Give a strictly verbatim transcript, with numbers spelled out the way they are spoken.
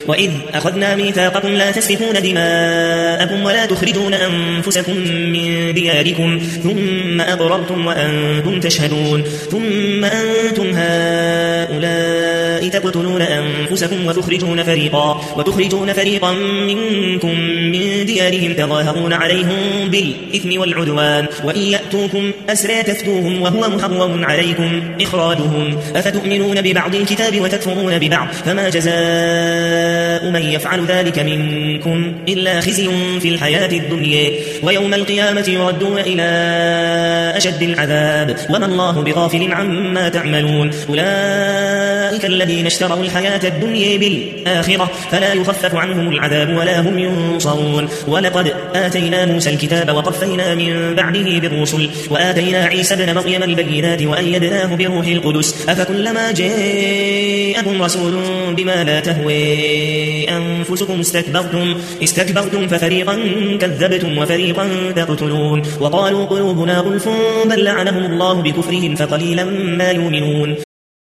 وإذ أخذنا ميثاقكم لا تسفكون دماءكم ولا تخرجون أنفسكم من دياركم ثم أقررتم وأنتم تشهدون ثم أنتم هؤلاء تقتلون أنفسكم وتخرجون فريقا, وتخرجون فريقا منكم من ديارهم تظاهرون عليهم بالإثم والعدوان وإن يأتوكم أسرى تفتوهم وهو محرم عليكم إخراجهم أفتؤمنون ببعض الكتاب وتكفرون ببعض فما جزاء من يفعل ذلك منكم إلا خزي في الحياة الدنيا ويوم القيامة يردون إلى أشد العذاب وما الله بغافل عما تعملون أولئك الذين اشتروا الحياة الدنيا بالآخرة فلا يخفف عنهم العذاب ولا هم ينصرون ولقد آتينا موسى الكتاب وقفينا من بعده بالرسل وآتينا عيسى ابن مريم البينات وأيدناه بروح القدس أفكلما جاءكم رسول بما لا تهوي أنفسكم استكبرتم, استكبرتم ففريقا كذبتم وفريقا تقتلون وقالوا قلوبنا غلف بل لعنهم الله بكفرهم فقليلا ما يؤمنون